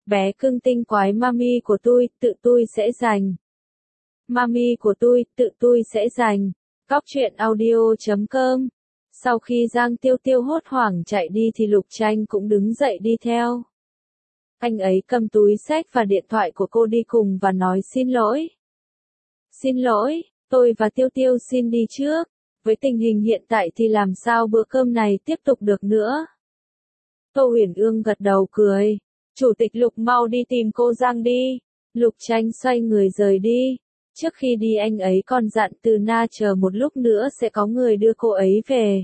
Bé cưng tinh quái mami của tự tôi sẽ giành. Mami của tự tôi sẽ giành. Cóc truyện audio.com. Sau khi Giang Tiêu Tiêu hốt hoảng chạy đi thì Lục Tranh cũng đứng dậy đi theo. Anh ấy cầm túi xách và điện thoại của cô đi cùng và nói xin lỗi. Xin lỗi, tôi và Tiêu Tiêu xin đi trước. Với tình hình hiện tại thì làm sao bữa cơm này tiếp tục được nữa? Tô Huyền Ương gật đầu cười. Chủ tịch Lục mau đi tìm cô Giang đi. Lục Tranh xoay người rời đi. Trước khi đi anh ấy còn dặn Từ Na chờ một lúc nữa sẽ có người đưa cô ấy về.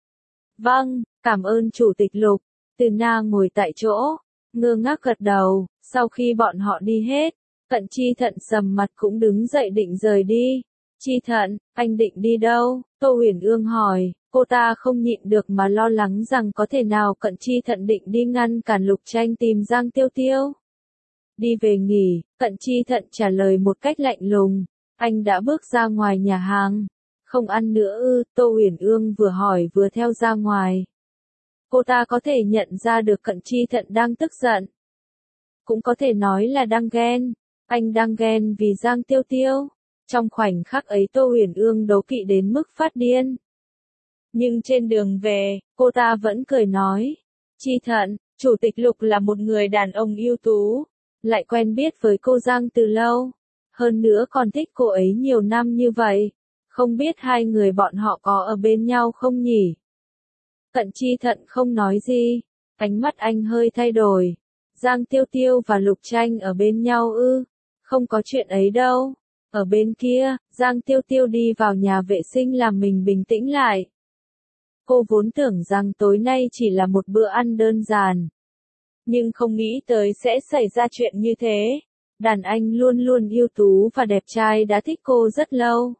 Vâng, cảm ơn Chủ tịch Lục. Từ Na ngồi tại chỗ, ngơ ngác gật đầu. Sau khi bọn họ đi hết, Cận Chi Thận sầm mặt cũng đứng dậy định rời đi. Chi Thận, anh định đi đâu? Tô Huyền Ương hỏi. Cô ta không nhịn được mà lo lắng rằng có thể nào Cận Chi Thận định đi ngăn cản Lục Tranh tìm Giang Tiêu Tiêu. Đi về nghỉ, Cận Chi Thận trả lời một cách lạnh lùng. Anh đã bước ra ngoài nhà hàng. Không ăn nữa ư? Tô Huyền Ương vừa hỏi vừa theo ra ngoài. Cô ta có thể nhận ra được Cận Chi Thận đang tức giận. Cũng có thể nói là đang ghen. Anh đang ghen vì Giang Tiêu Tiêu. Trong khoảnh khắc ấy Tô Huyền Ương đố kỵ đến mức phát điên. Nhưng trên đường về, cô ta vẫn cười nói. Chi Thận, Chủ tịch Lục là một người đàn ông ưu tú. Lại quen biết với cô Giang từ lâu. Hơn nữa còn thích cô ấy nhiều năm như vậy. Không biết hai người bọn họ có ở bên nhau không nhỉ? Cận Chi Thận không nói gì. Ánh mắt anh hơi thay đổi. Giang Tiêu Tiêu và Lục Tranh ở bên nhau ư? Không có chuyện ấy đâu. Ở bên kia, Giang Tiêu Tiêu đi vào nhà vệ sinh làm mình bình tĩnh lại. Cô vốn tưởng rằng tối nay chỉ là một bữa ăn đơn giản. Nhưng không nghĩ tới sẽ xảy ra chuyện như thế. Đàn anh luôn luôn ưu tú và đẹp trai đã thích cô rất lâu.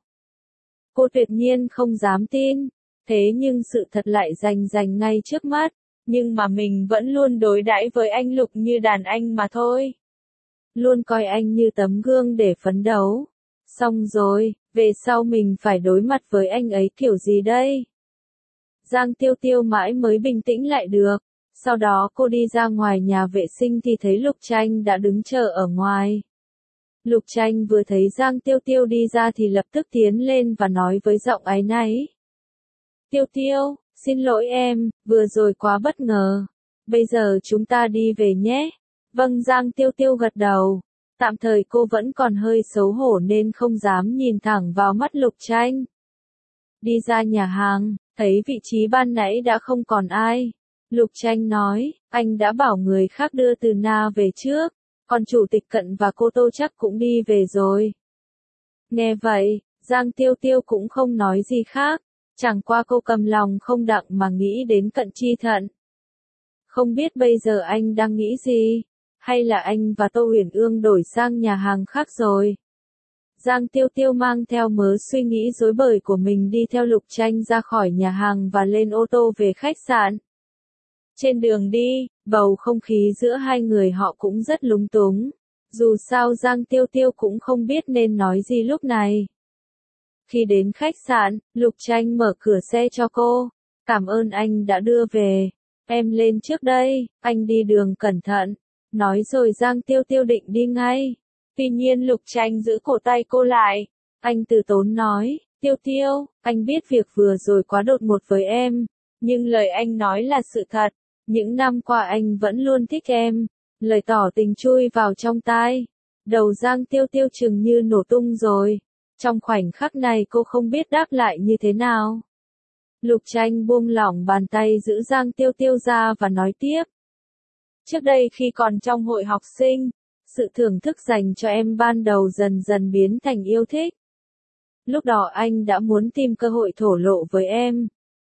Cô tuyệt nhiên không dám tin. Thế nhưng sự thật lại rành ngay trước mắt. Nhưng mà mình vẫn luôn đối đãi với anh Lục như đàn anh mà thôi. Luôn coi anh như tấm gương để phấn đấu. Xong rồi, về sau mình phải đối mặt với anh ấy kiểu gì đây? Giang Tiêu Tiêu mãi mới bình tĩnh lại được. Sau đó cô đi ra ngoài nhà vệ sinh thì thấy Lục Tranh đã đứng chờ ở ngoài. Lục Tranh vừa thấy Giang Tiêu Tiêu đi ra thì lập tức tiến lên và nói với giọng áy náy. Tiêu Tiêu, xin lỗi em, vừa rồi quá bất ngờ. Bây giờ chúng ta đi về nhé. Vâng, Giang Tiêu Tiêu gật đầu. Tạm thời cô vẫn còn hơi xấu hổ nên không dám nhìn thẳng vào mắt Lục Tranh. Đi ra nhà hàng, thấy vị trí ban nãy đã không còn ai. Lục Tranh nói, anh đã bảo người khác đưa Từ Na về trước, còn Chủ tịch Cận và cô Tô chắc cũng đi về rồi. Nghe vậy, Giang Tiêu Tiêu cũng không nói gì khác, chẳng qua cô cầm lòng không đặng mà nghĩ đến Cận Chi Thận. Không biết bây giờ anh đang nghĩ gì, hay là anh và Tô Huyền Ương đổi sang nhà hàng khác rồi. Giang Tiêu Tiêu mang theo mớ suy nghĩ rối bời của mình đi theo Lục Tranh ra khỏi nhà hàng và lên ô tô về khách sạn. Trên đường đi, bầu không khí giữa hai người họ cũng rất lúng túng. Dù sao Giang Tiêu Tiêu cũng không biết nên nói gì lúc này. Khi đến khách sạn, Lục Tranh mở cửa xe cho cô. Cảm ơn anh đã đưa về. Em lên trước đây, anh đi đường cẩn thận. Nói rồi Giang Tiêu Tiêu định đi ngay. Tuy nhiên Lục Tranh giữ cổ tay cô lại. Anh từ tốn nói, Tiêu Tiêu, anh biết việc vừa rồi quá đột ngột với em. Nhưng lời anh nói là sự thật. Những năm qua anh vẫn luôn thích em. Lời tỏ tình chui vào trong tai. Đầu Giang Tiêu Tiêu chừng như nổ tung rồi. Trong khoảnh khắc này cô không biết đáp lại như thế nào. Lục Tranh buông lỏng bàn tay giữ Giang Tiêu Tiêu ra và nói tiếp. Trước đây khi còn trong hội học sinh, sự thưởng thức dành cho em ban đầu dần dần biến thành yêu thích. Lúc đó anh đã muốn tìm cơ hội thổ lộ với em.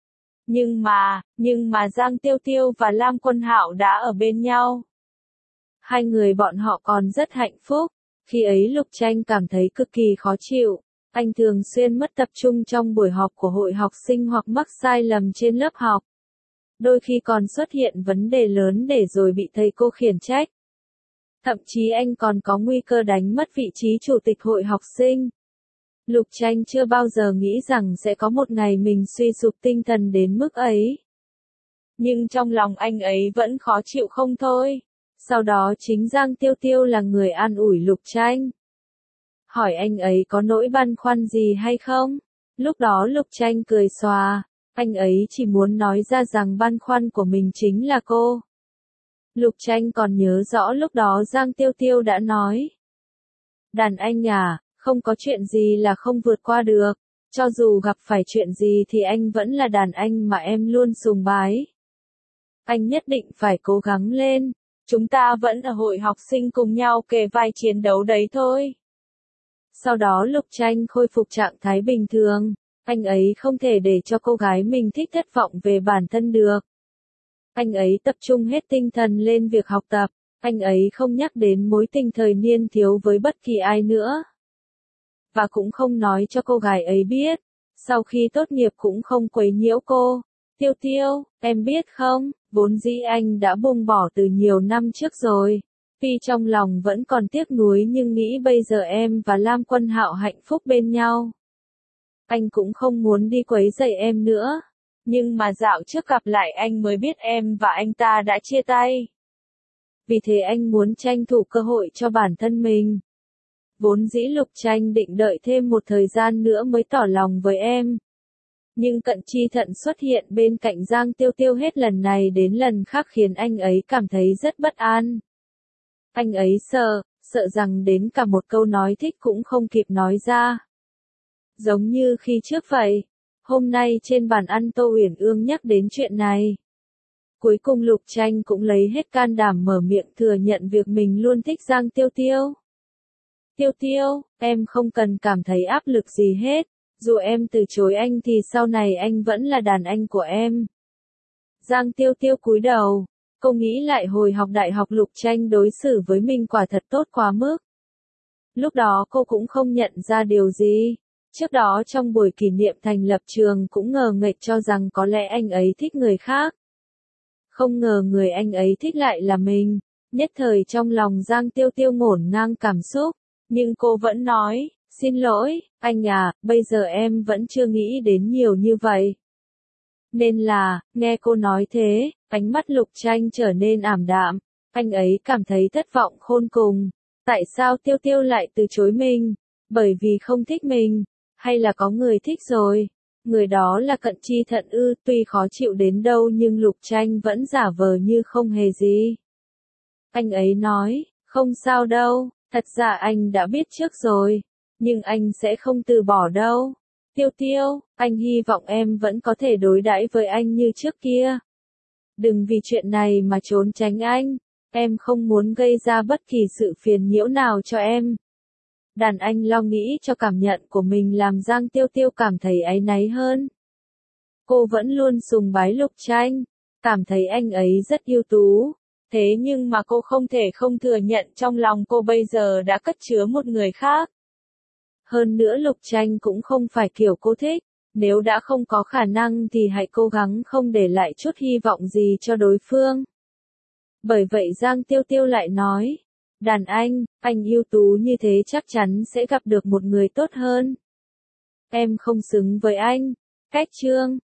Nhưng mà Giang Tiêu Tiêu và Lam Quân Hạo đã ở bên nhau. Hai người bọn họ còn rất hạnh phúc. Khi ấy Lục Tranh cảm thấy cực kỳ khó chịu. Anh thường xuyên mất tập trung trong buổi họp của hội học sinh hoặc mắc sai lầm trên lớp học. Đôi khi còn xuất hiện vấn đề lớn để rồi bị thầy cô khiển trách. Thậm chí anh còn có nguy cơ đánh mất vị trí chủ tịch hội học sinh. Lục Tranh chưa bao giờ nghĩ rằng sẽ có một ngày mình suy sụp tinh thần đến mức ấy. Nhưng trong lòng anh ấy vẫn khó chịu không thôi. Sau đó chính Giang Tiêu Tiêu là người an ủi Lục Tranh. Hỏi anh ấy có nỗi băn khoăn gì hay không? Lúc đó Lục Tranh cười xòa, anh ấy chỉ muốn nói ra rằng băn khoăn của mình chính là cô. Lục Tranh còn nhớ rõ lúc đó Giang Tiêu Tiêu đã nói. Đàn anh à, không có chuyện gì là không vượt qua được. Cho dù gặp phải chuyện gì thì anh vẫn là đàn anh mà em luôn sùng bái. Anh nhất định phải cố gắng lên. Chúng ta vẫn ở hội học sinh cùng nhau kề vai chiến đấu đấy thôi. Sau đó Lục Tranh khôi phục trạng thái bình thường. Anh ấy không thể để cho cô gái mình thích thất vọng về bản thân được. Anh ấy tập trung hết tinh thần lên việc học tập. Anh ấy không nhắc đến mối tình thời niên thiếu với bất kỳ ai nữa. Và cũng không nói cho cô gái ấy biết. Sau khi tốt nghiệp cũng không quấy nhiễu cô. Tiêu Tiêu, em biết không, vốn dĩ anh đã buông bỏ từ nhiều năm trước rồi. Tuy trong lòng vẫn còn tiếc nuối nhưng nghĩ bây giờ em và Lam Quân Hạo hạnh phúc bên nhau. Anh cũng không muốn đi quấy rầy em nữa. Nhưng mà dạo trước gặp lại anh mới biết em và anh ta đã chia tay. Vì thế anh muốn tranh thủ cơ hội cho bản thân mình. Vốn dĩ Lục Tranh định đợi thêm một thời gian nữa mới tỏ lòng với em. Nhưng Cận Chi Thận xuất hiện bên cạnh Giang Tiêu Tiêu hết lần này đến lần khác khiến anh ấy cảm thấy rất bất an. Anh ấy sợ rằng đến cả một câu nói thích cũng không kịp nói ra. Giống như khi trước vậy, hôm nay trên bàn ăn Tô Uyển Ương nhắc đến chuyện này. Cuối cùng Lục Tranh cũng lấy hết can đảm mở miệng thừa nhận việc mình luôn thích Giang Tiêu Tiêu. Tiêu Tiêu, em không cần cảm thấy áp lực gì hết, dù em từ chối anh thì sau này anh vẫn là đàn anh của em. Giang Tiêu Tiêu cúi đầu, cô nghĩ lại hồi học đại học Lục Tranh đối xử với mình quả thật tốt quá mức. Lúc đó cô cũng không nhận ra điều gì. Trước đó trong buổi kỷ niệm thành lập trường cũng ngờ nghệch cho rằng có lẽ anh ấy thích người khác. Không ngờ người anh ấy thích lại là mình. Nhất thời trong lòng Giang Tiêu Tiêu ngổn ngang cảm xúc. Nhưng cô vẫn nói, xin lỗi, anh à, bây giờ em vẫn chưa nghĩ đến nhiều như vậy. Nên là, nghe cô nói thế, ánh mắt Lục Tranh trở nên ảm đạm. Anh ấy cảm thấy thất vọng khôn cùng. Tại sao Tiêu Tiêu lại từ chối mình? Bởi vì không thích mình. Hay là có người thích rồi? Người đó là Cận Chi Thận ư, tuy khó chịu đến đâu nhưng Lục Tranh vẫn giả vờ như không hề gì. Anh ấy nói, không sao đâu, thật ra anh đã biết trước rồi, nhưng anh sẽ không từ bỏ đâu. Tiêu Tiêu, anh hy vọng em vẫn có thể đối đãi với anh như trước kia. Đừng vì chuyện này mà trốn tránh anh, em không muốn gây ra bất kỳ sự phiền nhiễu nào cho em. Đàn anh lo nghĩ cho cảm nhận của mình làm Giang Tiêu Tiêu cảm thấy áy náy hơn. Cô vẫn luôn sùng bái Lục Tranh, cảm thấy anh ấy rất ưu tú. Thế nhưng mà cô không thể không thừa nhận trong lòng cô bây giờ đã cất chứa một người khác. Hơn nữa Lục Tranh cũng không phải kiểu cô thích. Nếu đã không có khả năng thì hãy cố gắng không để lại chút hy vọng gì cho đối phương. Bởi vậy Giang Tiêu Tiêu lại nói. Đàn anh ưu tú như thế chắc chắn sẽ gặp được một người tốt hơn. Em không xứng với anh. Cách chương